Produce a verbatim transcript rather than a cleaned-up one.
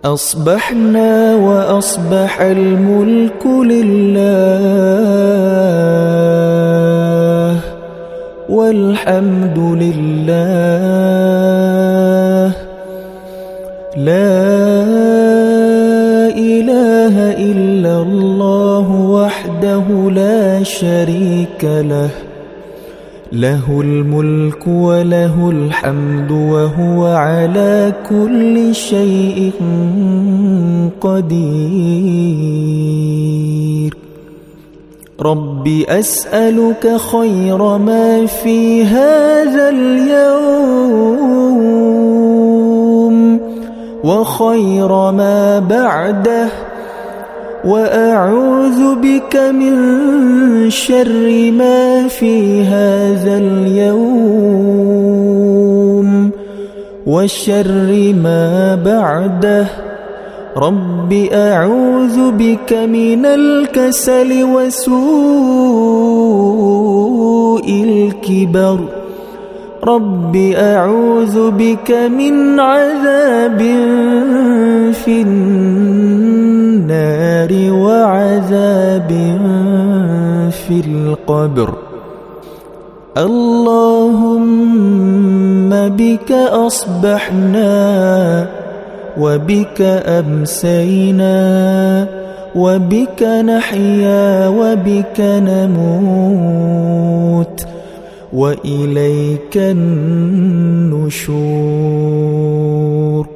أصبحنا وأصبح الملك لله والحمد لله لا إله إلا الله وحده لا شريك له له الملك وله الحمد وهو على كل شيء قدير. رب أسألك خير ما في هذا اليوم وخير ما بعده، وأعوذ بك من شر ما في هذا اليوم وشر ما بعده. رب أعوذ بك من الكسل وسوء الكبر. رب أعوذ بك من عذاب في النار وعذاب في القبر. اللهم بك أصبحنا وبك أمسينا وبك نحيا وبك نموت وإليك النشور.